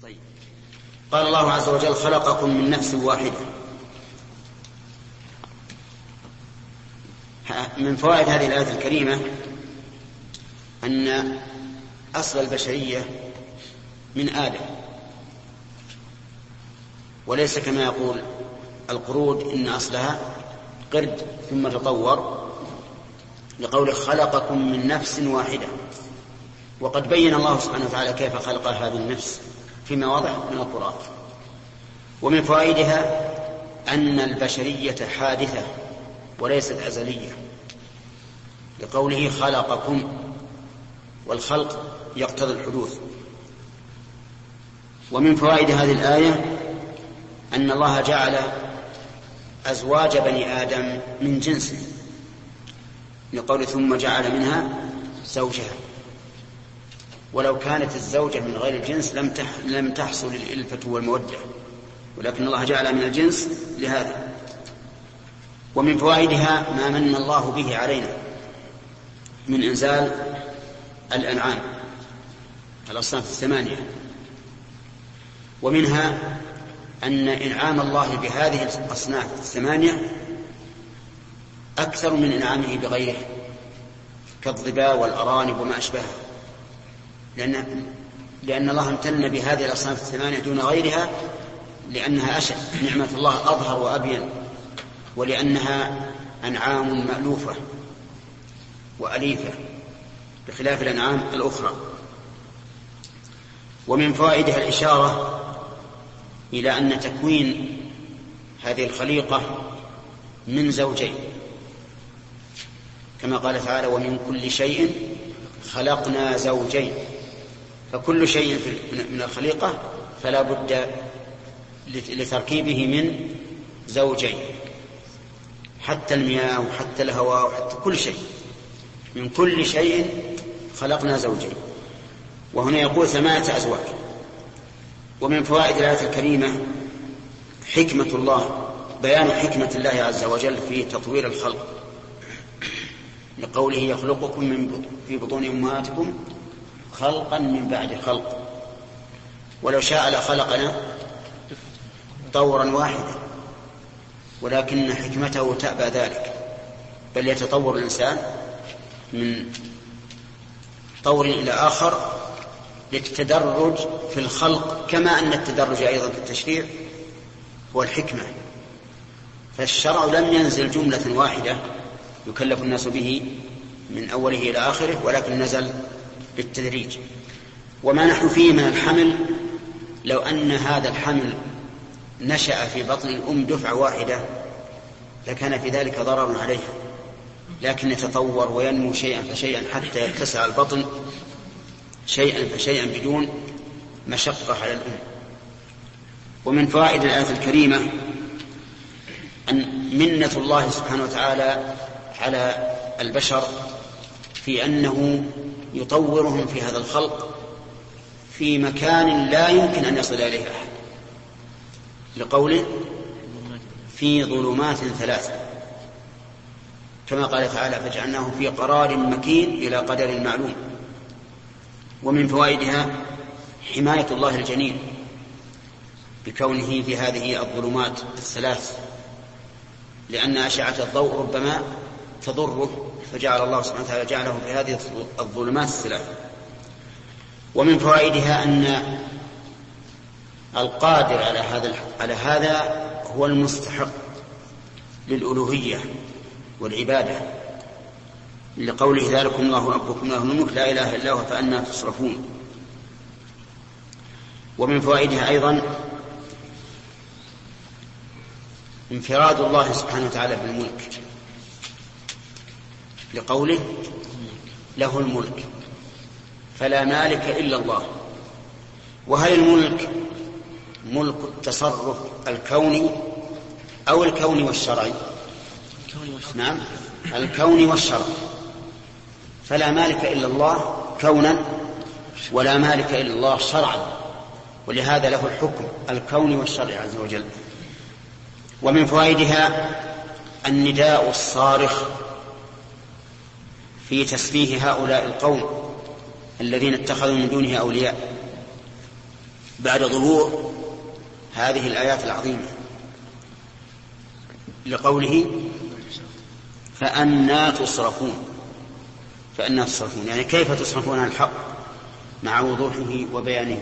طيب. قال الله عز وجل: خلقكم من نفس واحدة. من فوائد هذه الآية الكريمة أن أصل البشرية من آدم، وليس كما يقول القرود إن أصلها قرد ثم تطور، لقوله خلقكم من نفس واحدة. وقد بين الله سبحانه وتعالى كيف خلق هذه النفس في مواضع من القرآن. ومن فوائدها أن البشرية حادثة وليست أزلية، لقوله خلقكم، والخلق يقتضي الحدوث. ومن فوائد هذه الآية أن الله جعل أزواج بني آدم من جنسه، لقوله ثم جعل منها زوجها. ولو كانت الزوجة من غير الجنس لم تحصل الإلفة والمودة، ولكن الله جعل من الجنس لهذا. ومن فوائدها ما من الله به علينا من إنزال الأنعام الأصناف الثمانية. ومنها أن إنعام الله بهذه الأصناف الثمانية أكثر من إنعامه بغيره كالظباء والأرانب وما أشبهها، لأن الله امتن بهذه الأصناف الثمانية دون غيرها لأنها أشد، نعمة الله أظهر وأبين، ولأنها أنعام مألوفة وأليفة بخلاف الأنعام الأخرى. ومن فوائدها الإشارة إلى أن تكوين هذه الخليقة من زوجين، كما قال تعالى: ومن كل شيء خلقنا زوجين. فكل شيء من الخليقة فلا بد لتركيبه من زوجين، حتى المياه وحتى الهواء وحتى كل شيء، من كل شيء خلقنا زوجين. وهنا يقول 8 أزواج. ومن فوائد الآية الكريمة حكمة الله، بيان حكمة الله عز وجل في تطوير الخلق، لقوله يخلقكم في بطون أمهاتكم خلقا من بعد خلق. ولو شاء لخلقنا طورا واحدا، ولكن حكمته تأبى ذلك، بل يتطور الإنسان من طور إلى آخر للتدرج في الخلق، كما أن التدرج أيضا في التشريع هو الحكمة. فالشرع لم ينزل جملة واحدة يكلف الناس به من أوله إلى آخره، ولكن نزل بالتدريج. وما نحن فيه من الحمل، لو أن هذا الحمل نشأ في بطن الأم دفعة واحدة لكان في ذلك ضرر عليها، لكن يتطور وينمو شيئا فشيئا حتى يتسع البطن شيئا فشيئا بدون مشقة على الأم. ومن فوائد الآية الكريمة أن منة الله سبحانه وتعالى على البشر في أنه يطورهم في هذا الخلق في مكان لا يمكن أن يصل إليه أحد، لقوله في ظلمات 3، كما قال تعالى فجعلناه في قرار مكين إلى قدر معلوم. ومن فوائدها حماية الله الجنين بكونه في هذه الظلمات 3، لأن أشعة الضوء ربما تضره، فجعل الله سبحانه وتعالى جعله في هذه الظلمات 3. ومن فوائدها أن القادر على هذا هو المستحق للألوهية والعبادة، لقوله ذلكم الله ربكم له الملك لا إله إلا هو فأنى تصرفون. ومن فوائدها أيضا انفراد الله سبحانه وتعالى بالملك، لقوله له الملك فلا مالك إلا الله. وهل الملك ملك التصرف الكوني أو الكوني والشرعي؟ نعم، الكوني والشرعي. فلا مالك إلا الله كونا ولا مالك إلا الله شرعا، ولهذا له الحكم الكوني والشرعي عز وجل. ومن فوائدها النداء الصارخ في تسفيه هؤلاء القوم الذين اتخذوا من دونه أولياء، بعد ظهور هذه الآيات العظيمة، لقوله فأنى تصرفون. فأنى تصرفون يعني كيف تصرفون عن الحق مع وضوحه وبيانه.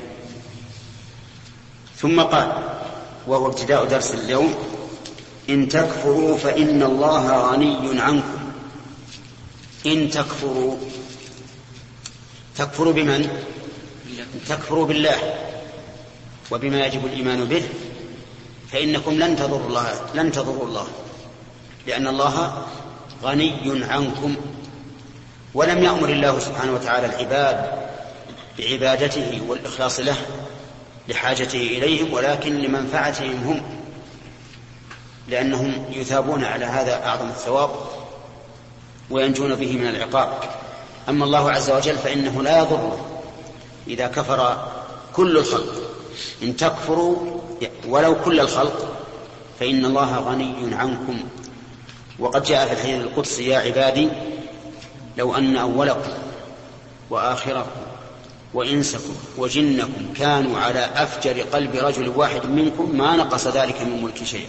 ثم قال، وهو ابتداء درس اليوم: إن تكفروا فإن الله غني عنكم. إن تكفروا، تكفروا بمن؟ تكفروا بالله وبما يجب الإيمان به، فإنكم لن تضروا الله، لأن الله غني عنكم. ولم يأمر الله سبحانه وتعالى العباد بعبادته والإخلاص له لحاجته إليهم، ولكن لمنفعتهم هم، لأنهم يثابون على هذا أعظم الثواب وينجون به من العقاب. أما الله عز وجل فإنه لا يضره إذا كفر كل الخلق. إن تكفروا ولو كل الخلق فإن الله غني عنكم. وقد جاء في الحديث القدسي: يا عبادي لو أن أولكم وآخركم وإنسكم وجنكم كانوا على أفجر قلب رجل واحد منكم ما نقص ذلك من ملك شيئا.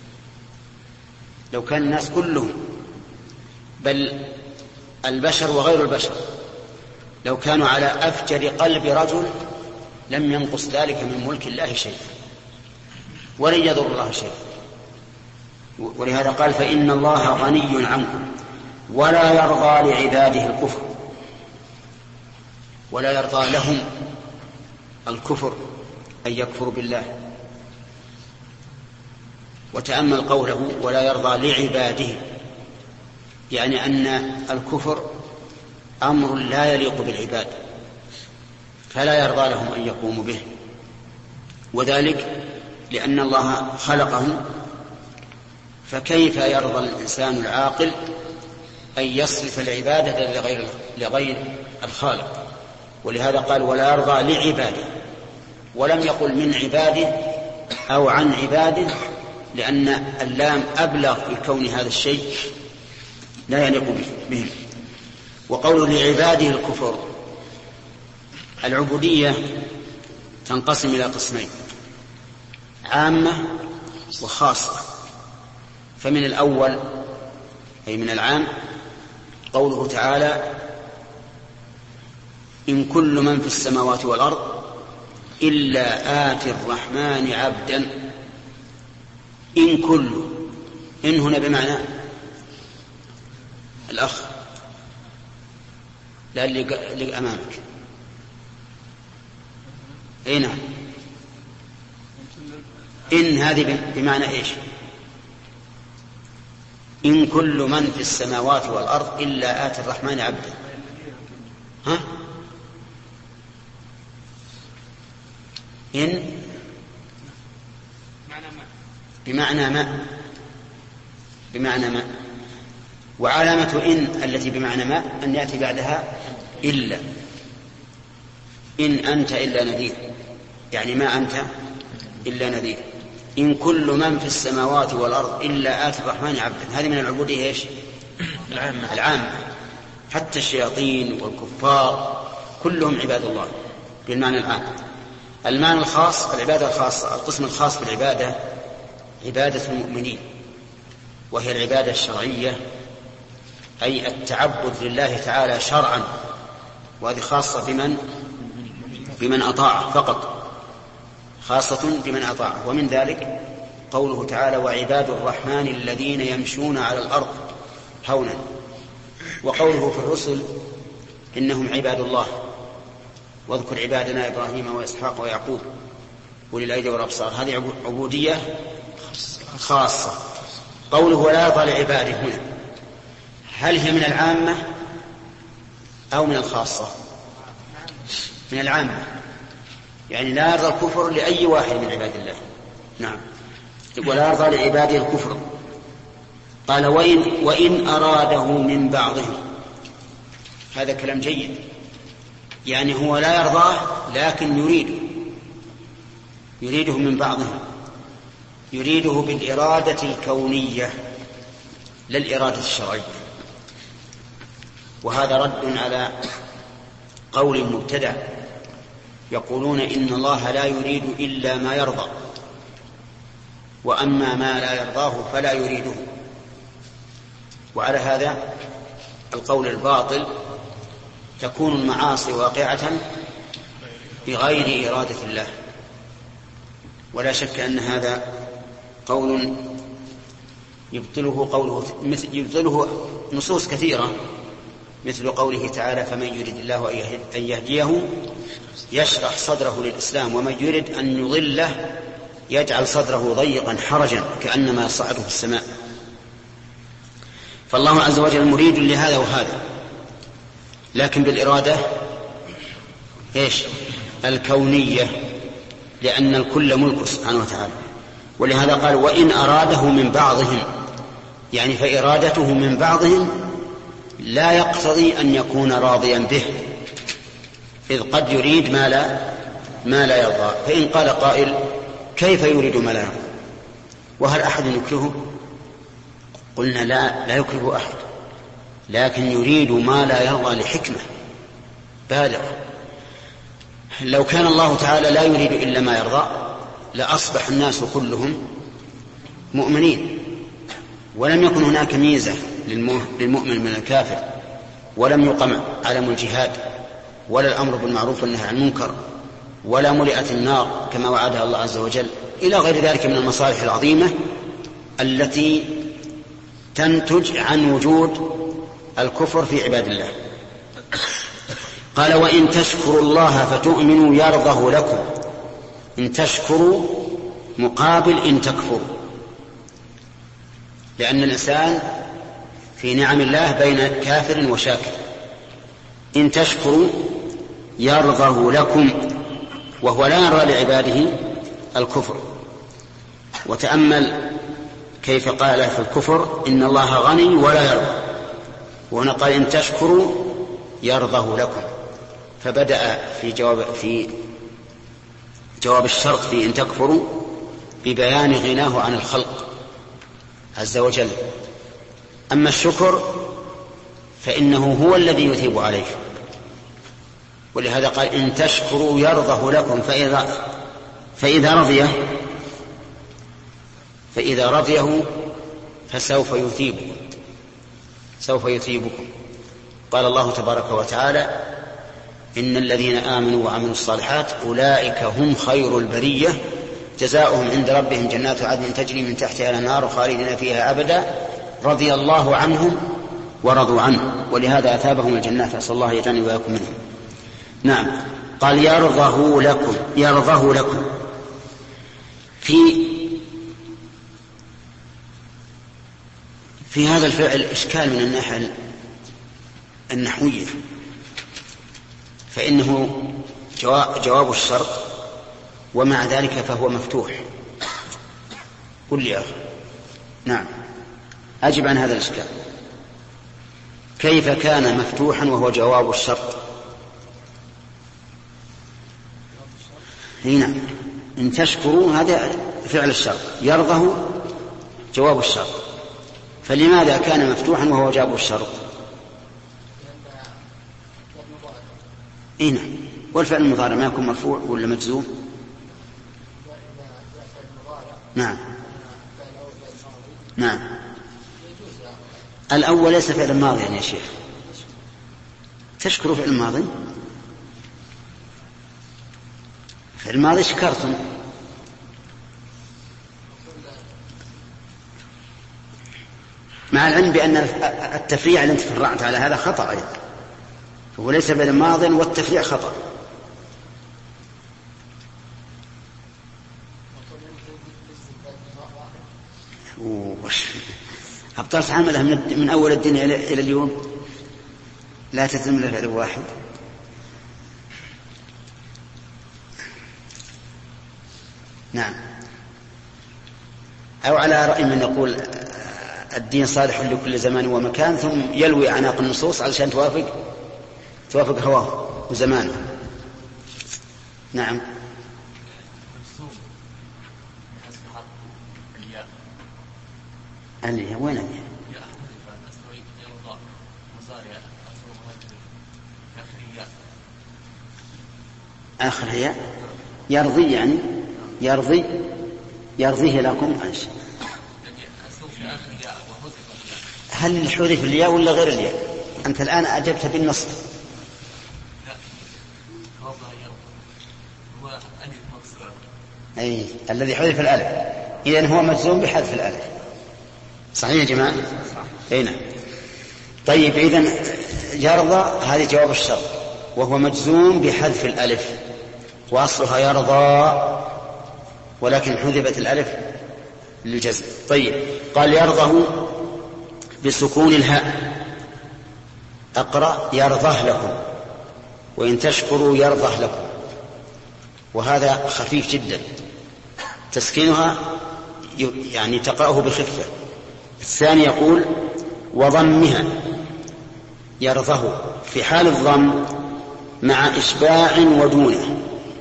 لو كان الناس كلهم، بل البشر وغير البشر، لو كانوا على أفجر قلب رجل لم ينقص ذلك من ملك الله شيئا ولن يضر الله شيئا. ولهذا قال: فإن الله غني عنكم ولا يرضى لعباده الكفر. ولا يرضى لهم الكفر، أن يكفروا بالله. وتأمل قوله: ولا يرضى لعباده، يعني أن الكفر أمر لا يليق بالعباد، فلا يرضى لهم أن يقوموا به. وذلك لأن الله خلقهم، فكيف يرضى الإنسان العاقل أن يصرف العبادة لغير الخالق؟ ولهذا قال: ولا يرضى لعباده، ولم يقل من عباده أو عن عباده، لأن اللام أبلغ في كون هذا الشيء لا يليق بهم. وقوله لعباده الكفر، العبودية تنقسم إلى قسمين: عامة وخاصة. فمن الأول أي من العام قوله تعالى: إن كل من في السماوات والأرض إلا آتي الرحمن عبدا. إن كل، إن هنا بمعنى الأخ، لا اللي أمامك. أي نعم، إن هذه بمعنى إيش؟ إن كل من في السماوات والأرض إلا آتي الرحمن عبدا. ها؟ إن بمعنى ما. وعلامة إن التي بمعنى ما أن يأتي بعدها إلا. إن أنت إلا نذير، يعني ما أنت إلا نذير. إن كل من في السماوات والأرض إلا آتي الرحمن عبدا، هذه من العبودية إيش؟ العامة. حتى الشياطين والكفار كلهم عباد الله بالمعنى العام. المعنى الخاص، العبادة الخاصة، القسم الخاص بالعبادة عبادة المؤمنين، وهي العبادة الشرعية، أي التعبد لله تعالى شرعا، وهذه خاصة بمن أطاع فقط، خاصة بمن أطاع. ومن ذلك قوله تعالى: وعباد الرحمن الذين يمشون على الأرض هونا. وقوله في الرسل: إنهم عباد الله، واذكر عبادنا إبراهيم وإسحاق ويعقوب أولي الأيدي والأبصار. هذه عبودية خاصة. قوله: ولا يرضى لعباده هنا، هل هي من العامة أو من الخاصة؟ من العامة، يعني لا يرضى الكفر لأي واحد من عباد الله. نعم. ولا يرضى لعباده الكفر. قال: وإن أراده من بعضهم. هذا كلام جيد، يعني هو لا يرضاه لكن يريده من بعضهم، يريده بالإرادة الكونية لا الإرادة الشرعية. وهذا رد على قول مبتدع يقولون إن الله لا يريد إلا ما يرضى، وأما ما لا يرضاه فلا يريده. وعلى هذا القول الباطل تكون المعاصي واقعة بغير إرادة الله، ولا شك أن هذا قول يبطله نصوص كثيرة، مثل قوله تعالى: فمن يريد الله أن يهديه يشرح صدره للإسلام، ومن يريد أن يضله يجعل صدره ضيقا حرجا كأنما يصعده في السماء. فالله عز وجل مريد لهذا وهذا، لكن بالإرادة الكونية، لأن الكل ملك سبحانه وتعالى. ولهذا قال: وإن أراده من بعضهم، يعني فإرادته من بعضهم لا يقتضي أن يكون راضيا به، إذ قد يريد ما لا يرضى. فإن قال قائل: كيف يريد ما لا يرضى؟ وهل أحد يكرهه؟ قلنا لا يكره أحد، لكن يريد ما لا يرضى لحكمة بالغة. لو كان الله تعالى لا يريد إلا ما يرضى لأصبح الناس كلهم مؤمنين، ولم يكن هناك ميزة للمؤمن من الكافر، ولم يقم علم الجهاد، ولا الأمر بالمعروف والنهي عن المنكر، ولا ملئت النار كما وعدها الله عز وجل، إلى غير ذلك من المصالح العظيمة التي تنتج عن وجود الكفر في عباد الله. قال: وإن تشكروا الله فتؤمنوا يرضه لكم. إن تشكروا مقابل إن تكفروا، لأن الإنسان في نعم الله بين كافر وشاكر. إن تشكروا يرضه لكم، وهو لا يرضى لعباده الكفر. وتأمل كيف قال في الكفر: إن الله غني ولا يرضى، وهنا قال: إن تشكروا يرضه لكم. فبدأ في جواب الشرط في إن تكفروا ببيان غناه عن الخلق عز وجل. أما الشكر فإنه هو الذي يثيب عليه، ولهذا قال: إن تشكروا يرضه لكم. فإذا رضيه فسوف يثيبكم. قال الله تبارك وتعالى: إن الذين آمنوا وعملوا الصالحات أولئك هم خير البرية جزاؤهم عند ربهم جنات عدن تجري من تحتها الأنهار خالدين فيها أبدا رضي الله عنهم ورضوا عنه، ولهذا أثابهم الجنات. أسأل الله يجعلني وإياكم منهم. نعم. قال: يرضه لكم. في هذا الفعل إشكال من الناحية النحوية، فإنه جواب الشرط، ومع ذلك فهو مفتوح. قل لي أخي. نعم، أجب عن هذا الإشكال. كيف كان مفتوحا وهو جواب الشرط؟ هنا إن تشكروا هذا فعل الشرط، يرضه جواب الشرط، فلماذا كان مفتوحا وهو جواب الشرط؟ هنا والفعل المضارع ما يكون مرفوع ولا مجزوم؟ نعم. الأول ليس فعل ماضي يا شيخ. تشكروا فعل ماضي، فعل الماضي شكرتم. مع العلم بأن التفريع الذي تفرعت على هذا خطأ أيضا، فهو ليس فعل ماضي والتفريع خطأ. أبطال عملها من أول الدنيا إلى اليوم لا تتم إلا فعل واحد. نعم. أو على رأي من يقول الدين صالح لكل زمان ومكان، ثم يلوي أعناق النصوص علشان توافق هواه وزمانه. نعم. اللي وين اللي آخر هي يرضي، يعني يرضي يرضيه لكم. هل حذف الياء ولا غير الياء؟ أنت الآن أجبت بالنصب. أي الذي حذف الألف، إذن هو مجزوم بحذف الألف. صحيح يا جماعة؟ أين؟ طيب إذن يرضى هذه جواب الشرط، وهو مجزوم بحذف الألف، وأصلها يرضى ولكن حذفت الألف للجزم. طيب قال يرضه بسكون الهاء. أقرأ يرضه لكم، وإن تشكروا يرضه لكم، وهذا خفيف جدا، تسكينها يعني تقرأه بخفة. الثاني يقول وضمها يرضه في حال الضم مع إشباع ودونه.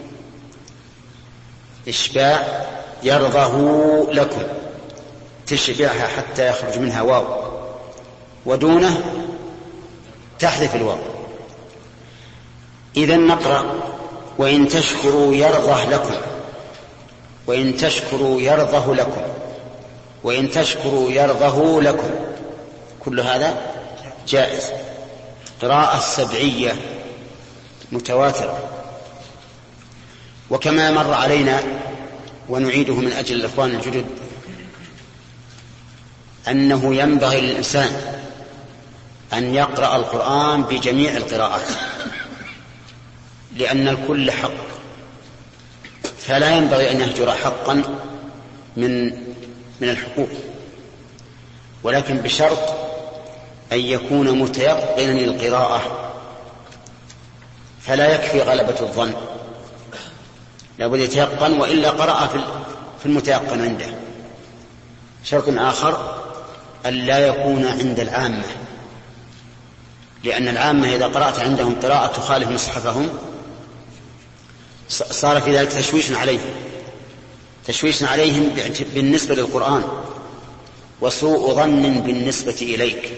إشباع يرضه لكم تشبعها حتى يخرج منها واو، ودونه تحذف الواو. إذن نقرأ وإن تشكروا يرضه لكم، وإن تشكروا يرضه لكم، وإن تشكروا يرضه لكم، كل هذا جائز. قراءة سبعية متواترة. وكما مر علينا ونعيده من أجل الإخوان الجدد أنه ينبغي للإنسان أن يقرأ القرآن بجميع القراءات، لأن الكل حق، فلا ينبغي أن يهجر حقا من الحقوق، ولكن بشرط أن يكون متيقنا القراءة، فلا يكفي غلبة الظن، لابد يتيقن، وإلا قرأ في المتيقن عنده. شرط آخر أن لا يكون عند العامة، لأن العامة إذا قرأت عندهم قراءة تخالف مصحفهم صار في ذلك تشويش عليهم بالنسبة للقرآن، وسوء ظن بالنسبة إليك.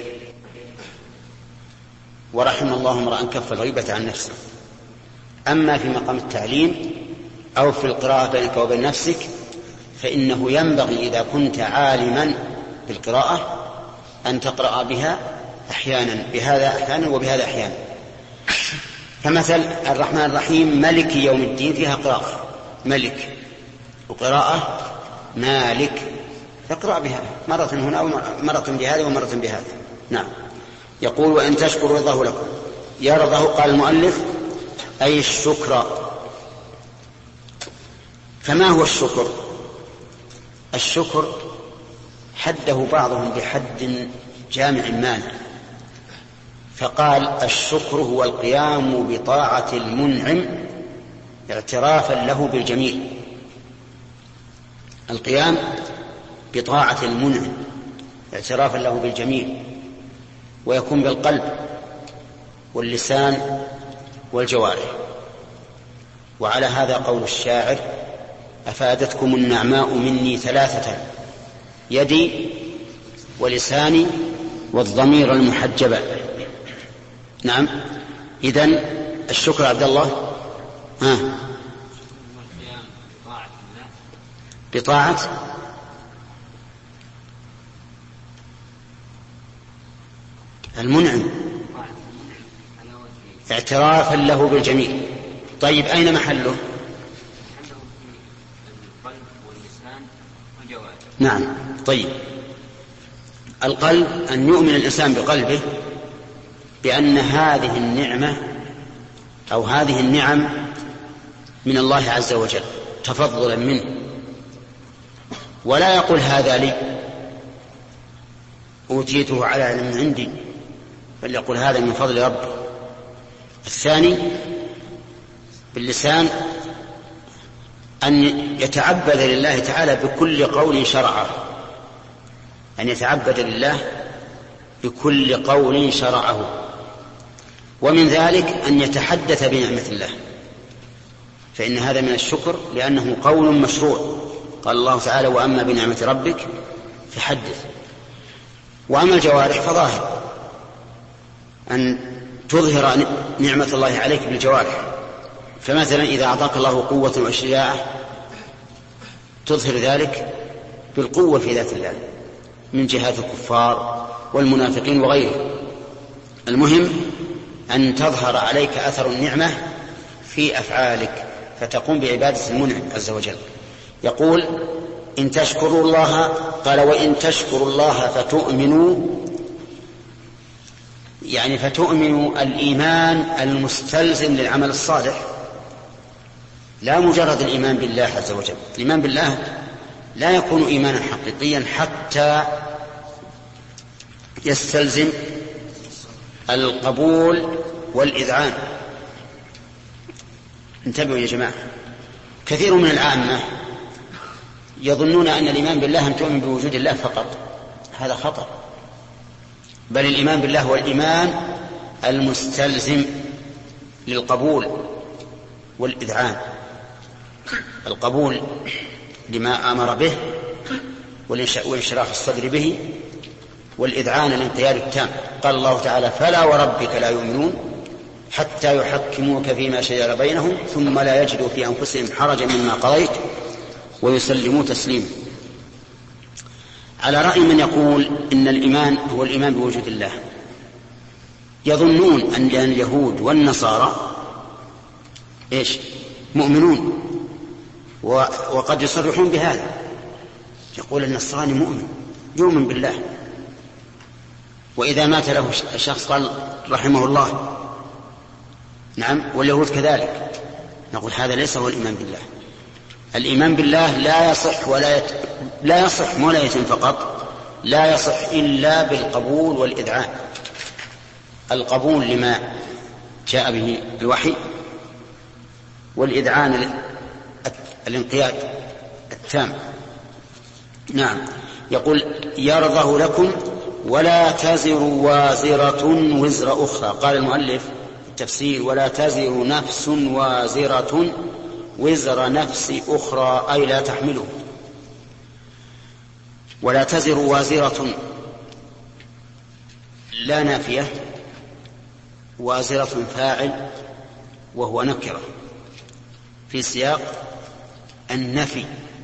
ورحم الله امرأ كف الغيبة عن نفسه. أما في مقام التعليم أو في القراءة بينك وبين نفسك فإنه ينبغي إذا كنت عالما بالقراءة أن تقرأ بها أحيانا، بهذا أحيانا وبهذا أحيانا. فمثل الرحمن الرحيم ملك يوم الدين فيها قراءة ملك وقراءة مالك، تقرأ بها مرة هنا ومرة بهذا ومرة بهذا. نعم. يقول وإن تشكروا يرضه لكم. يرضه قال المؤلف أي الشكر. فما هو الشكر؟ الشكر حده بعضهم بحد جامع مانع، فقال الشكر هو القيام بطاعة المنعم اعترافا له بالجميل. القيام بطاعة المنعم اعترافا له بالجميل، ويكون بالقلب واللسان والجوارح. وعلى هذا قول الشاعر أفادتكم النعماء مني ثلاثة يدي ولساني والضمير المحجبة. نعم. إذن الشكر عبد الله بطاعة المنعم اعترافا له بالجميل. طيب أين محله؟ نعم. طيب القلب أن يؤمن الإنسان بقلبه بأن هذه النعمة أو هذه النعم من الله عز وجل تفضلا منه، ولا يقول هذا لي أوتيته على علم عندي، بل يقول هذا من فضل ربي. الثاني باللسان أن يتعبد لله تعالى بكل قول شرعه، أن يتعبد لله بكل قول شرعه. ومن ذلك أن يتحدث بنعمة الله، فإن هذا من الشكر لأنه قول مشروع. قال الله تعالى وأما بنعمة ربك فحدث. وأما الجوارح فظاهر أن تظهر نعمة الله عليك بالجوارح، فمثلا إذا أعطاك الله قوة وشجاعة تظهر ذلك بالقوة في ذات الله من جهات الكفار والمنافقين وغيرهم. المهم أن تظهر عليك أثر النعمة في أفعالك فتقوم بعبادة المنعم عز وجل. يقول إن تشكروا الله، قال وإن تشكروا الله فتؤمنوا، يعني فتؤمنوا الإيمان المستلزم للعمل الصالح، لا مجرد الإيمان بالله عز وجل. الإيمان بالله لا يكون إيمانا حقيقيا حتى يستلزم القبول والإذعان. انتبهوا يا جماعة، كثير من العامة يظنون أن الإيمان بالله أن تؤمن بوجود الله فقط، هذا خطأ، بل الإيمان بالله هو الإيمان المستلزم للقبول والإذعان. القبول لما أمر به وانشراح الصدر به، والإذعان الانقياد التام. قال الله تعالى فلا وربك لا يؤمنون حتى يحكموك فيما شجر بينهم ثم لا يجدوا في أنفسهم حرجا مما قضيت ويسلموا تسليما. على رأي من يقول إن الإيمان هو الإيمان بوجود الله، يظنون أن اليهود والنصارى مؤمنون، وقد يصرحون بهذا. يقول النصراني مؤمن يؤمن بالله، وإذا مات له شخص قال رحمه الله، نعم، واليهود كذلك. نقول هذا ليس هو الإيمان بالله. الإيمان بالله لا يصح ولا يتم فقط، لا يصح إلا بالقبول والإذعان. القبول لما جاء به الوحي، والإذعان الانقياد التام. نعم. يقول يرضه لكم ولا تزر وازرة وزر أخرى. قال المؤلف في التفسير ولا تزر نفس وازرة وزر نفس أخرى، أي لا تحمله. ولا تزر وازرة لا نافية، وازرة فاعل وهو نكرة في سياق النفي،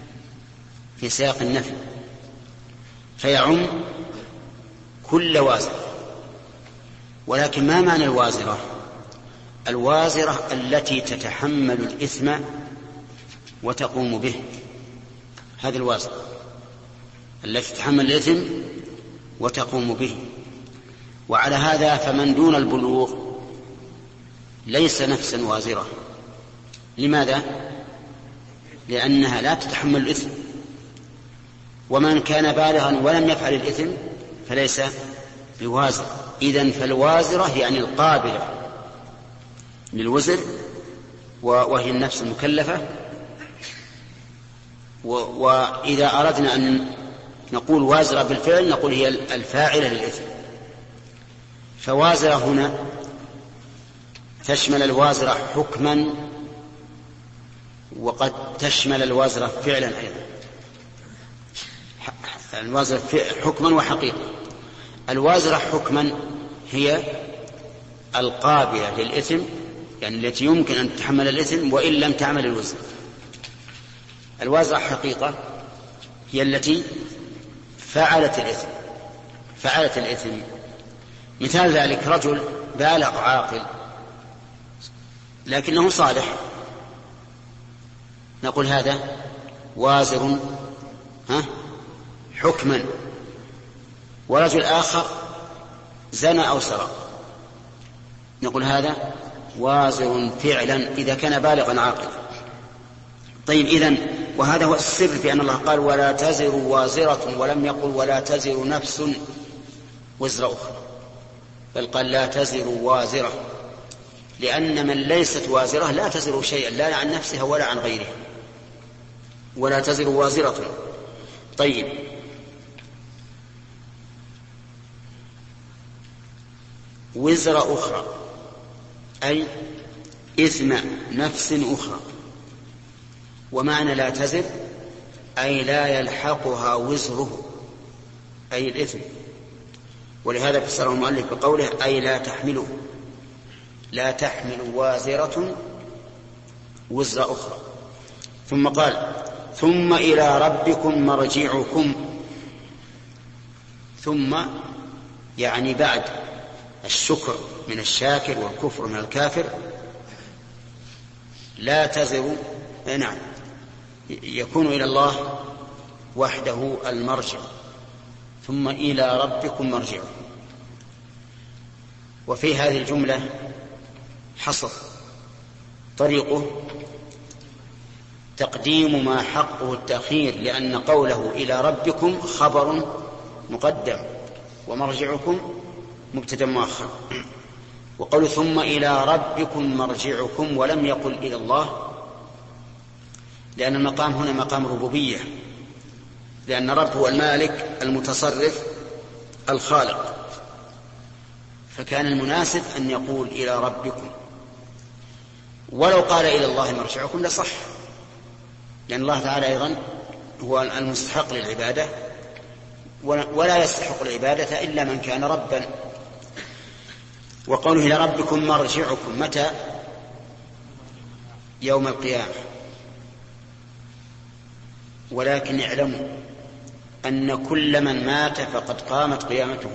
فيعم كل وازر. ولكن ما معنى الوازرة؟ الوازرة التي تتحمل الإثم وتقوم به، هذه الوازرة التي تتحمل الإثم وتقوم به. وعلى هذا فمن دون البلوغ ليس نفسا وازرة. لماذا؟ لأنها لا تتحمل الإثم. ومن كان بالغا ولم يفعل الإثم فليس بوازر. إذن فالوازرة يعني القابلة للوزر، وهي النفس المكلفة. وإذا أردنا أن نقول وازرة بالفعل نقول هي الفاعلة للإثم. فوازرة هنا تشمل الوازرة حكما، وقد تشمل الوازرة فعلا أيضا. الوازرة حكما وحقيقة. الوازرة حكما هي القابلة للإثم، يعني التي يمكن أن تتحمل الإثم وإن لم تعمل الوزر. الوازرة حقيقة هي التي فعلت الإثم. مثال ذلك رجل بالغ عاقل لكنه صالح، نقول هذا وازر حكما. ورجل آخر زنى أو سرق، نقول هذا وازر فعلا إذا كان بالغا عاقلا. طيب، إذن وهذا هو السر في أن الله قال ولا تزر وازرة، ولم يقل ولا تزر نفس وزر أخرى، بل قال لا تزر وازرة، لأن من ليست وازرة لا تزر شيئا، لا عن نفسها ولا عن غيرها. ولا تزر وازرة. طيب، وزر أخرى أي إثم نفس أخرى. ومعنى لا تزر أي لا يلحقها وزره، أي الإثم. ولهذا فسره المؤلف بقوله أي لا تحمل وازرة وزر أخرى. ثم قال ثم إلى ربكم مرجعكم. ثم يعني بعد الشكر من الشاكر والكفر من الكافر لا تزر، نعم، يكون إلى الله وحده المرجع. ثم إلى ربكم مرجعكم. وفي هذه الجملة حصر طريقه تقديم ما حقه التأخير، لأن قوله إلى ربكم خبر مقدم ومرجعكم مبتدأ مؤخر. وقول ثم إلى ربكم مرجعكم ولم يقل إلى الله، لأن المقام هنا مقام ربوبية، لأن رب هو المالك المتصرف الخالق، فكان المناسب أن يقول إلى ربكم. ولو قال إلى الله مرجعكم لصح، لأن الله تعالى أيضا هو المستحق للعبادة، ولا يستحق العبادة إلا من كان ربا. وقوله إلى ربكم مرجعكم متى؟ يوم القيامة. ولكن اعلموا أن كل من مات فقد قامت قيامته،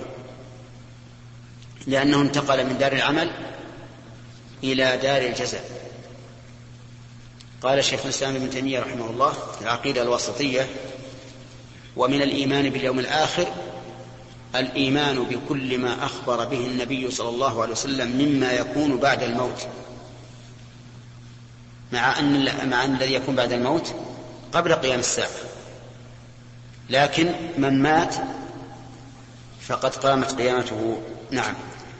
لأنه انتقل من دار العمل إلى دار الجزاء. قال شيخ الإسلام ابن تيمية رحمه الله في العقيدة الواسطية: ومن الإيمان باليوم الآخر الإيمان بكل ما أخبر به النبي صلى الله عليه وسلم مما يكون بعد الموت، مع أن الذي يكون بعد الموت قبل قيام الساعة، لكن من مات فقد قامت قيامته. نعم.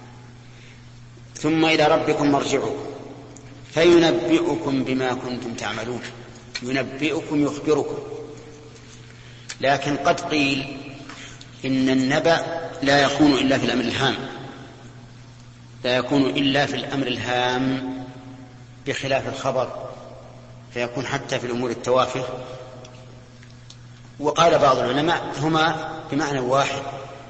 ثم إلى ربكم مرجعكم فينبئكم بما كنتم تعملون. ينبئكم يخبركم. لكن قد قيل إن النبأ لا يكون إلا في الأمر الهام، لا يكون إلا في الأمر الهام بخلاف الخبر، فيكون حتى في الأمور التوافه. وقال بعض العلماء هما بمعنى واحد.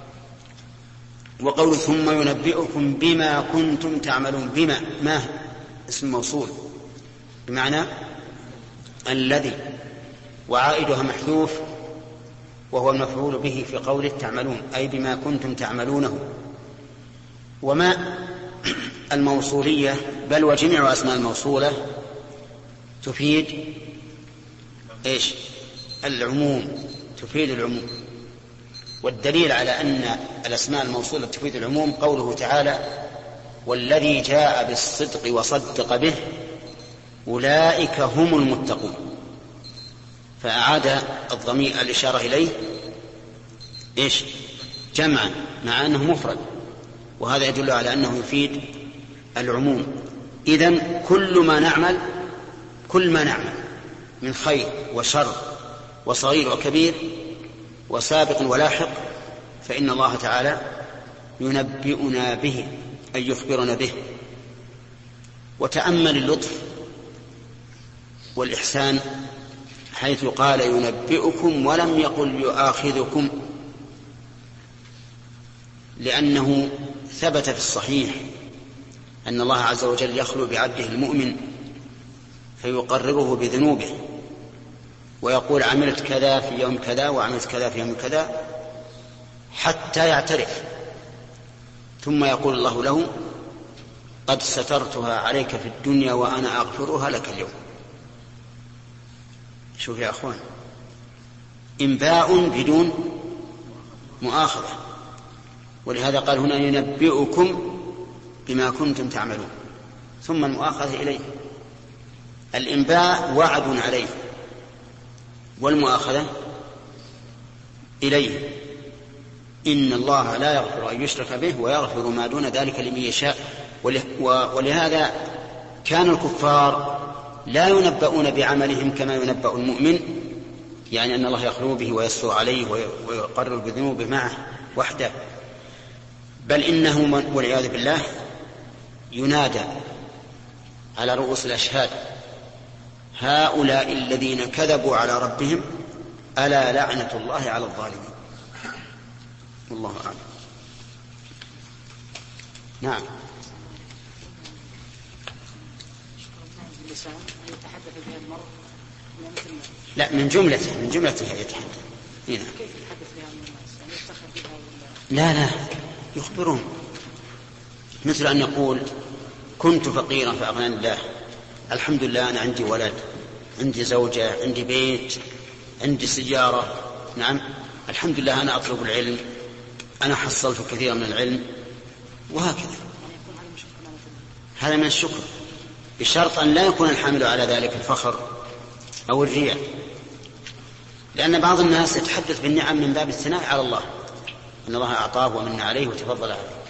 وقول ثم ينبئكم بما كنتم تعملون، بما ما اسم موصول بمعنى الذي، وعائدها محذوف وهو المفعول به في قوله تعملون، أي بما كنتم تعملونه. وما الموصولية بل وجميع أسماء الموصولة تفيد إيش؟ العموم، تفيد العموم. والدليل على أن الأسماء الموصولة تفيد العموم قوله تعالى: والذي جاء بالصدق وصدق به أولئك هم المتقون. فأعاد الضمير الإشارة إليه إيش؟ جمعا، مع أنه مفرد، وهذا يدل على أنه يفيد العموم. إذن كل ما نعمل من خير وشر وصغير وكبير وسابق ولاحق فإن الله تعالى ينبئنا به، أي يخبرنا به. وتأمل اللطف والإحسان حيث قال ينبئكم ولم يقل يؤاخذكم، لأنه ثبت في الصحيح أن الله عز وجل يخلو بعبده المؤمن فيقرره بذنوبه ويقول عملت كذا في يوم كذا وعملت كذا في يوم كذا حتى يعترف، ثم يقول الله له: قد سترتها عليك في الدنيا وأنا أغفرها لك اليوم. شوف يا أخوان، إنباء بدون مؤاخذة. ولهذا قال هنا ينبئكم بما كنتم تعملون، ثم المؤاخذة إليه. الإنباء وعد عليه، والمؤاخذة إليه. إن الله لا يغفر أن يشرك به ويغفر ما دون ذلك لمن يشاء. ولهذا كان الكفار لا ينبؤون بعملهم كما ينبأ المؤمن، يعني أن الله يخلو به ويسر عليه ويقرر بذنوبه معه وحده، بل إنه والعياذ بالله ينادى على رؤوس الأشهاد: هؤلاء الذين كذبوا على ربهم ألا لعنة الله على الظالمين. والله أعلم. نعم. يتحدث بها المرء لا، من جملتها يتحدث. كيف يتحدث بها الناس؟ يعني يفتخر بها لا يخبرون، مثل أن يقول كنت فقيرا فأغناني الله، الحمد لله أنا عندي ولد، عندي زوجة، عندي بيت، عندي سيارة، نعم الحمد لله أنا أطلب العلم، أنا حصلت كثيرا من العلم، وهكذا. هذا من الشكر، بشرط أن لا يكون الحامل على ذلك الفخر أو الرياء، لأن بعض الناس يتحدث بالنعم من باب الثناء على الله، أن الله أعطاه ومن عليه وتفضل عليه.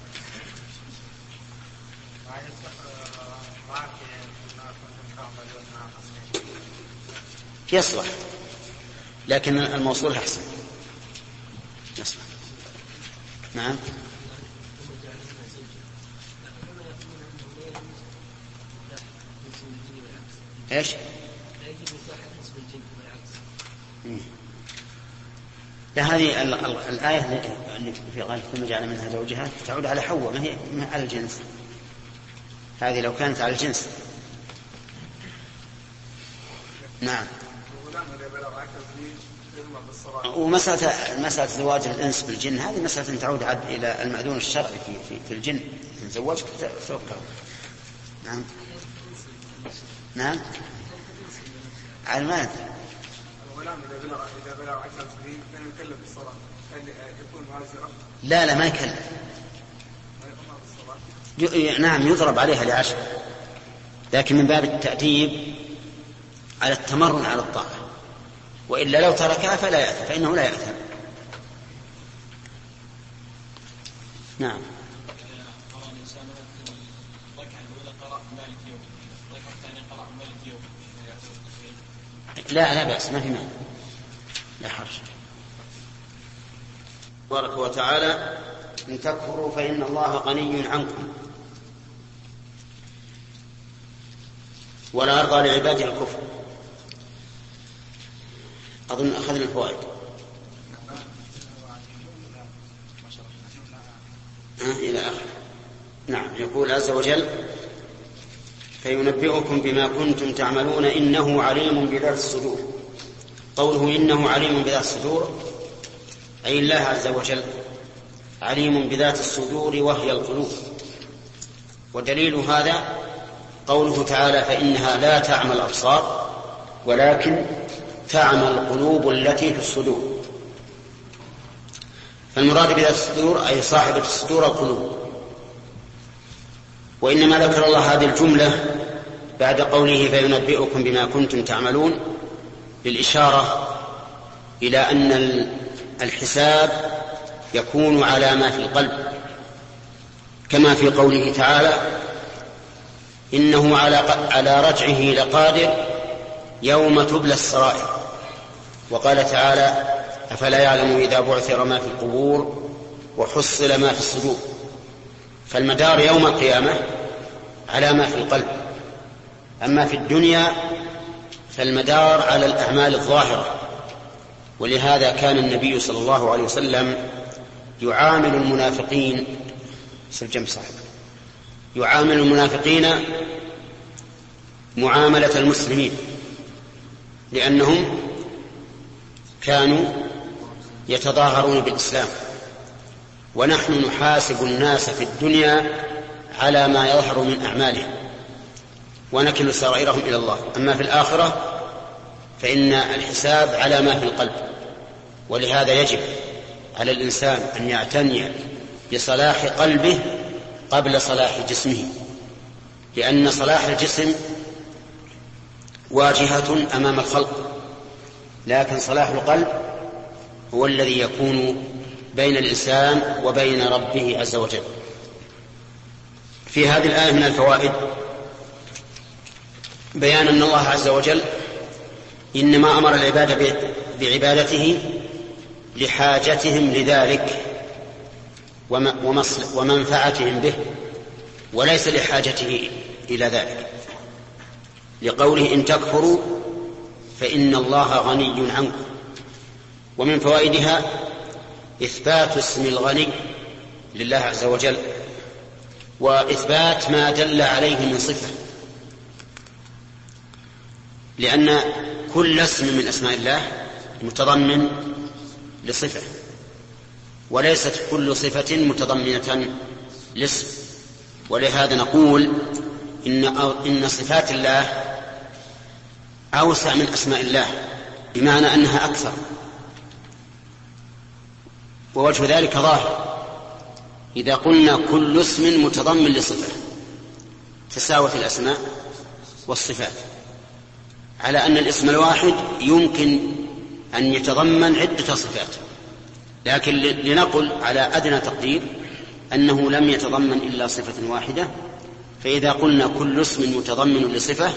يصلح، لكن الموصول أحسن يصلح. نعم. ايش؟ لا، هذه الآية اللي في غاية ثم جعل منها زوجها تعود على حواء، ما هي على الجنس. هذه لو كانت على الجنس. نعم. ومسألة زواج الإنس بالجن هذه مسألة تعود إلى المأذون الشرعي في الجن، إن زوجك توقع. نعم. نعم. على الماذا؟ الغلام إذا بلغ 10 سنين لم يكلف بالصلاة، هل يكون معذرا؟ لا ما يكلف. نعم يضرب عليها ل10، لكن من باب التأديب على التمرن على الطاعة، وإلا لو تركها فلا يأثم، فإنه لا يأثم. نعم. لا بأس، ما في مانع، لا حرج. تبارك وتعالى إن تكفروا فإن الله غني عنكم ولا يرضى لعباده الكفر. أظن أخذنا الفوائد. إلى آخر. نعم. يقول عز وجل فينبئكم بما كنتم تعملون إنه عليم بذات الصدور. قوله إنه عليم بذات الصدور أي الله عز وجل عليم بذات الصدور وهي القلوب. ودليل هذا قوله تعالى فإنها لا تعمى الأبصار ولكن تعمى القلوب التي في الصدور. فالمراد بذات الصدور أي صاحبة الصدور القلوب. وإنما ذكر الله هذه الجملة بعد قوله فينبئكم بما كنتم تعملون للإشارة إلى أن الحساب يكون على ما في القلب، كما في قوله تعالى إنه على رجعه لقادر يوم تبلى السرائر. وقال تعالى أفلا يعلم إذا بعثر ما في القبور وحصل ما في الصدور. فالمدار يوم القيامة على ما في القلب، أما في الدنيا فالمدار على الأعمال الظاهرة. ولهذا كان النبي صلى الله عليه وسلم يعامل المنافقين معاملة المسلمين، لأنهم كانوا يتظاهرون بالإسلام، ونحن نحاسب الناس في الدنيا على ما يظهر من أعمالهم ونكل سرائرهم إلى الله. أما في الآخرة فإن الحساب على ما في القلب. ولهذا يجب على الإنسان أن يعتني بصلاح قلبه قبل صلاح جسمه، لأن صلاح الجسم واجهة أمام الخلق، لكن صلاح القلب هو الذي يكون بين الإنسان وبين ربه عز وجل. في هذه الآية من الفوائد بيان أن الله عز وجل إنما أمر العباد بعبادته لحاجتهم لذلك ومنفعتهم به، وليس لحاجته إلى ذلك، لقوله إن تكفروا فإن الله غني عنكم. ومن فوائدها إثبات اسم الغني لله عز وجل، وإثبات ما دل عليه من صفة. لأن كل اسم من أسماء الله متضمن لصفة، وليست كل صفة متضمنة لاسم. ولهذا نقول إن صفات الله أوسع من أسماء الله، بمعنى أنها أكثر. ووجه ذلك ظاهر، إذا قلنا كل اسم متضمن لصفة تساوت الأسماء والصفات، على أن الاسم الواحد يمكن أن يتضمن عدة صفات، لكن لنقل على أدنى تقدير أنه لم يتضمن إلا صفة واحدة، فإذا قلنا كل اسم متضمن لصفة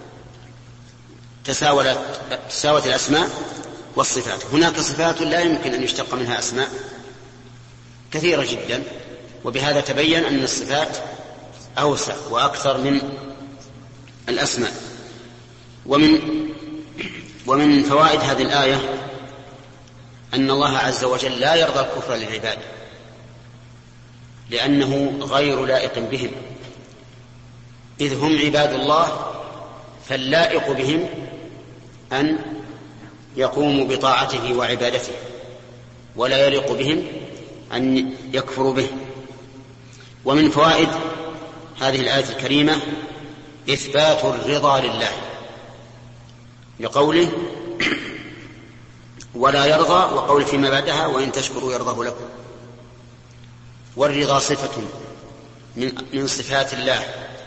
تساوت الأسماء والصفات. هناك صفات لا يمكن أن يشتق منها أسماء كثيرة جدا، وبهذا تبين أن الصفات أوسع وأكثر من الأسماء. ومن فوائد هذه الآية أن الله عز وجل لا يرضى الكفر للعباد، لأنه غير لائق بهم، إذ هم عباد الله، فاللائق بهم أن يقوموا بطاعته وعبادته، ولا يليق بهم أن يكفروا به. ومن فوائد هذه الآية الكريمة إثبات الرضا لله، لقوله ولا يرضى، وقول فيما بعدها وإن تشكروا يرضه لكم. والرضا صفة من صفات الله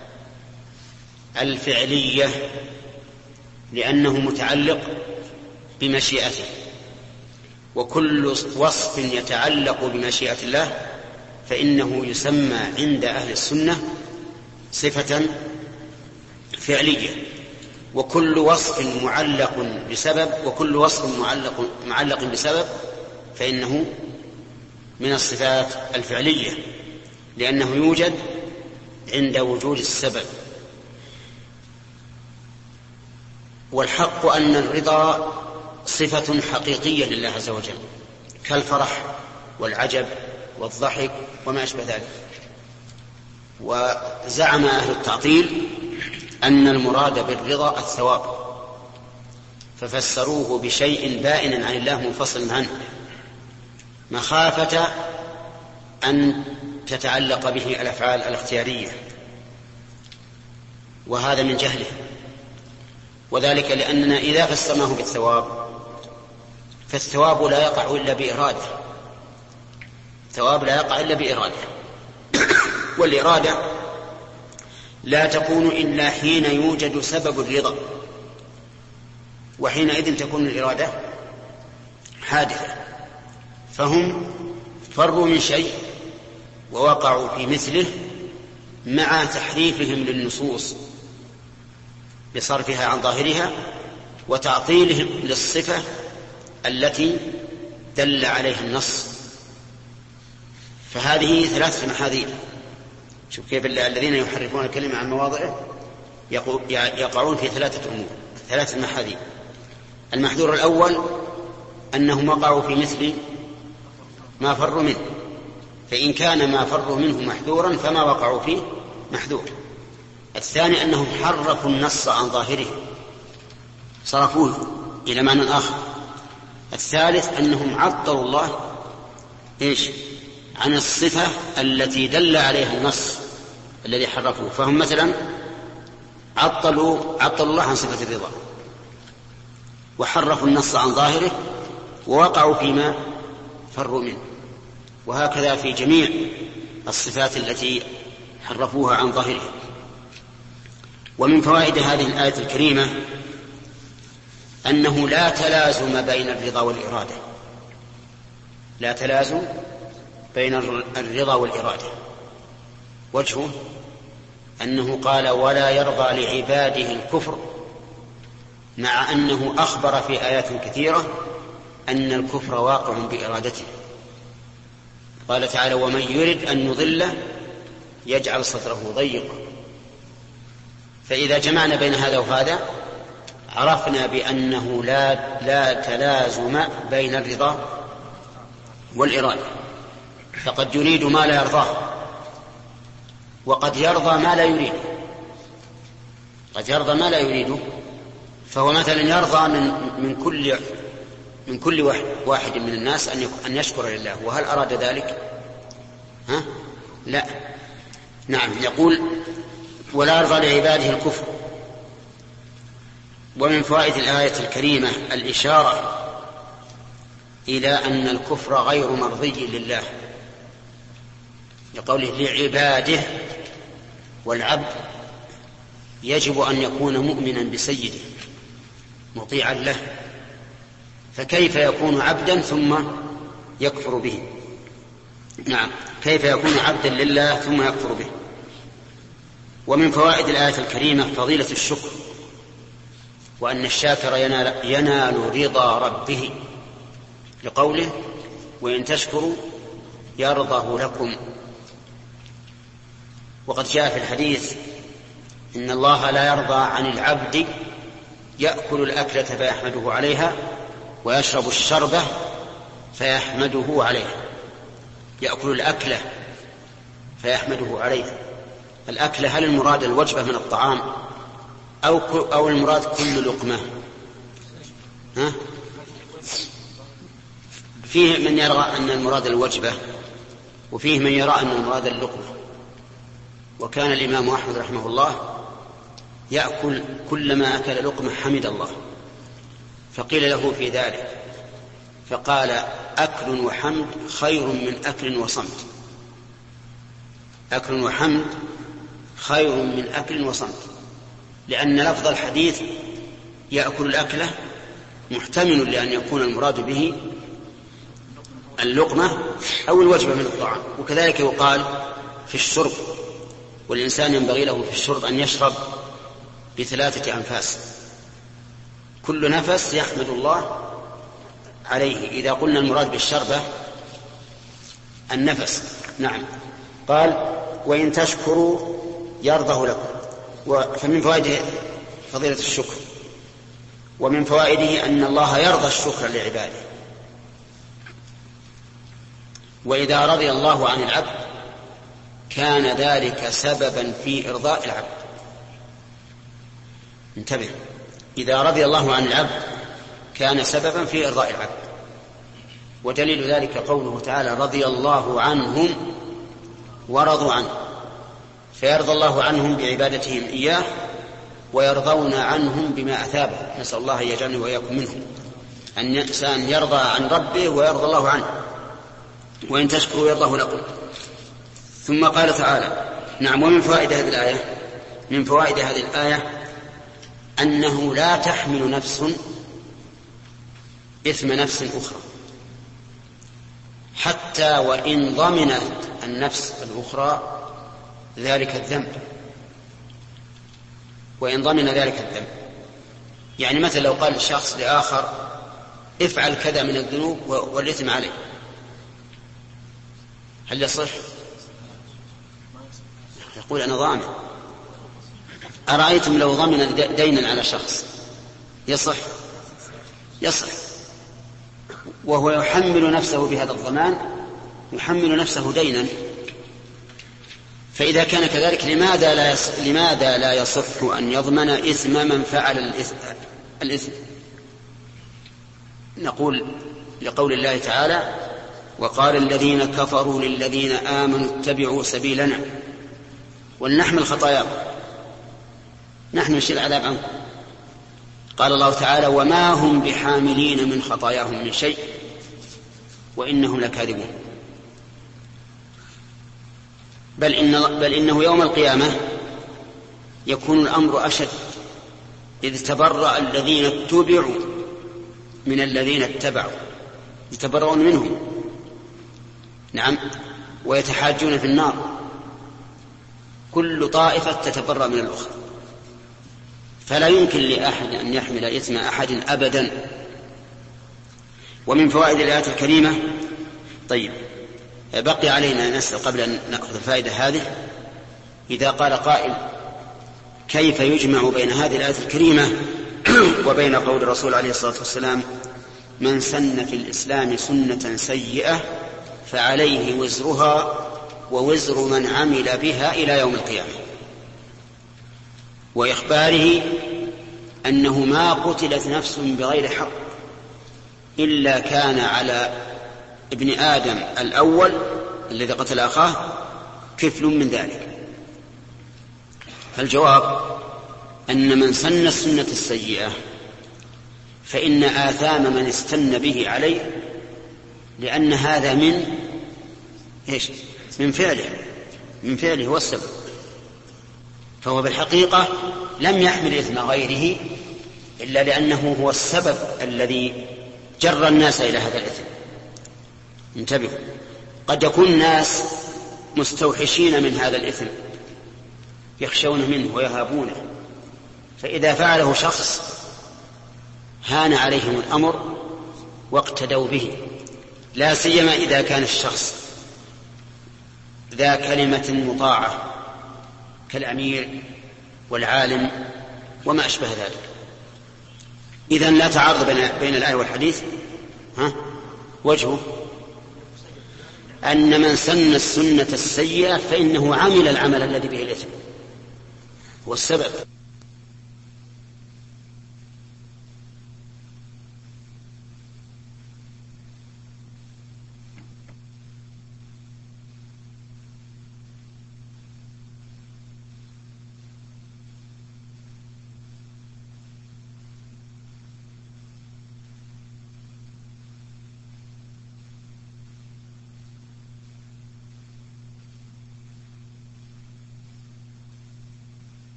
الفعلية، لأنه متعلق بمشيئته، وكل وصف يتعلق بمشيئة الله فإنه يسمى عند أهل السنة صفة فعلية. وكل وصف معلق بسبب معلق بسبب فإنه من الصفات الفعلية، لأنه يوجد عند وجود السبب. والحق أن الرضا صفة حقيقية لله عز وجل، كالفرح والعجب والضحك وما أشبه ذلك. وزعم أهل التعطيل أن المراد بالرضا الثواب، ففسروه بشيء بائن عن الله منفصل عنه، مخافة أن تتعلق به الأفعال الاختيارية، وهذا من جهله. وذلك لأننا إذا فسرناه بالثواب فالثواب لا يقع إلا بإرادة، الثواب لا يقع إلا بإرادة، والإرادة لا تكون إلا حين يوجد سبب الرضا، وحينئذ تكون الإرادة حادثة. فهم فروا من شيء ووقعوا في مثله مع تحريفهم للنصوص بصرفها عن ظاهرها وتعطيلهم للصفة التي دل عليها النص. فهذه ثلاثة محاذير. شوف كيف الذين يحرفون الكلمة عن مواضعه يقعون في ثلاثة محاذير. المحذور الأول أنهم وقعوا في مثل ما فروا منه، فإن كان ما فروا منه محذورا فما وقعوا فيه محذور. الثاني أنهم حرفوا النص عن ظاهره، صرفوه إلى معنى آخر. الثالث أنهم عطلوا الله عن الصفة التي دل عليها النص الذي حرفوه. فهم مثلا عطلوا الله عن صفة الرضا، وحرفوا النص عن ظاهره، ووقعوا فيما فروا منه. وهكذا في جميع الصفات التي حرفوها عن ظاهرها. ومن فوائد هذه الآية الكريمة أنه لا تلازم بين الرضا والإرادة، لا تلازم بين الرضا والإرادة. وجهه أنه قال ولا يرضى لعباده الكفر، مع أنه أخبر في آيات كثيرة أن الكفر واقع بإرادته. قال تعالى ومن يرد أن يضله يجعل صدره ضيقا. فإذا جمعنا بين هذا وهذا عرفنا بأنه لا تلازم بين الرضا والإرادة. فقد يريد ما لا يرضاه، وقد يرضى ما لا يريده. قد يرضى ما لا يريده فهو مثلا يرضى من كل واحد من الناس أن يشكر لله، وهل أراد ذلك؟ لا. نعم. يقول ولا يرضى لعباده الكفر. ومن فوائد الآية الكريمة الإشارة إلى أن الكفر غير مرضي لله، لقوله لعباده، والعبد يجب أن يكون مؤمنا بسيده مطيعا له، فكيف يكون عبدا ثم يكفر به؟ نعم، كيف يكون عبدا لله ثم يكفر به؟ ومن فوائد الآية الكريمة فضيلة الشكر، وأن الشاكر ينال رضا ربه، لقوله وإن تشكروا يرضه لكم. وقد جاء في الحديث إن الله لا يرضى عن العبد يأكل الأكلة فيحمده عليها ويشرب الشربة فيحمده عليها. يأكل الأكلة فيحمده عليها. الأكلة هل المراد الوجبة من الطعام أو المراد كل لقمة؟ فيه من يرى أن المراد الوجبة، وفيه من يرى أن المراد اللقمة. وكان الإمام أحمد رحمه الله يأكل كلما أكل لقمة حمد الله، فقيل له في ذلك فقال أكل وحمد خير من أكل وصمت. أكل وحمد خير من أكل وصمت، لأن لفظ الحديث يأكل الأكلة محتمل لأن يكون المراد به اللقمة أو الوجبة من الطعام. وكذلك يقال في الشرب، والإنسان ينبغي له في الشرب أن يشرب ب3 أنفاس، كل نفس يحمد الله عليه. إذا قلنا المراد بالشربة النفس. نعم. قال وإن تشكروا يرضه لكم. فمن فوائد فضيلة الشكر، ومن فوائده أن الله يرضى الشكر لعباده، وإذا رضي الله عن العبد كان ذلك سببا في إرضاء العبد. انتبه، إذا رضي الله عن العبد كان سببا في إرضاء العبد. ودليل ذلك قوله تعالى رضي الله عنهم ورضوا عنه، فيرضى الله عنهم بعبادتهم إياه ويرضون عنهم بما أثابه. نسأل الله أن يجعلنا وإياكم منهم، أن الإنسان يرضى عن ربه ويرضى الله عنه. وإن تشكروا يرضه لكم. ثم قال تعالى نعم. ومن فوائد هذه الآية، من فوائد هذه الآية أنه لا تحمل نفس إثم نفس أخرى، حتى وإن ضمنت النفس الأخرى ذلك الذنب، وإن ضمن ذلك الذنب. يعني مثلا لو قال الشخص لآخر افعل كذا من الذنوب والإثم عليه، هل يصح؟ يقول أنا ضامن. أرأيتم لو ضمن دينا على شخص يصح؟ يصح، وهو يحمل نفسه بهذا الضمان، يحمل نفسه دينا. فإذا كان كذلك لماذا لا يصح أن يضمن إثم من فعل الإثم؟ نقول لقول الله تعالى وقال الذين كفروا للذين آمنوا اتبعوا سبيلنا ولنحمل خطاياكم نحن نشيل العذاب عنكم. قال الله تعالى وما هم بحاملين من خطاياهم من شيء وإنهم لكاذبون. بل إنه يوم القيامة يكون الأمر أشد، إذ تبرأ الذين اتبعوا من الذين اتبعوا، يتبرؤون منهم. نعم. ويتحاجون في النار، كل طائفة تتبرأ من الأخرى، فلا يمكن لأحد أن يحمل إثم أحد أبدا. ومن فوائد الآية الكريمة، طيب بقي علينا نسأل قبل أن نأخذ الفائدة هذه، إذا قال قائل كيف يجمع بين هذه الآية الكريمة وبين قول الرسول عليه الصلاة والسلام من سن في الإسلام سنة سيئة فعليه وزرها ووزر من عمل بها إلى يوم القيامة، وإخباره أنه ما قتلت نفس بغير حق إلا كان على ابن آدم الأول الذي قتل أخاه كفل من ذلك. فالجواب أن من سن السنة السيئة فإن آثام من استن به عليه، لأن هذا من فعله هو السبب، فهو بالحقيقة لم يحمل إثم غيره إلا لأنه هو السبب الذي جر الناس إلى هذا الإثم. انتبهوا، قد يكون الناس مستوحشين من هذا الإثم، يخشون منه ويهابونه، فإذا فعله شخص هان عليهم الأمر واقتدوا به، لا سيما إذا كان الشخص ذا كلمة مطاعة كالأمير والعالم وما أشبه ذلك. إذن لا تعارض بين الآية والحديث. وجهه أن من سن السنة السيئة فإنه عمل العمل الذي به الإثم، هو السبب.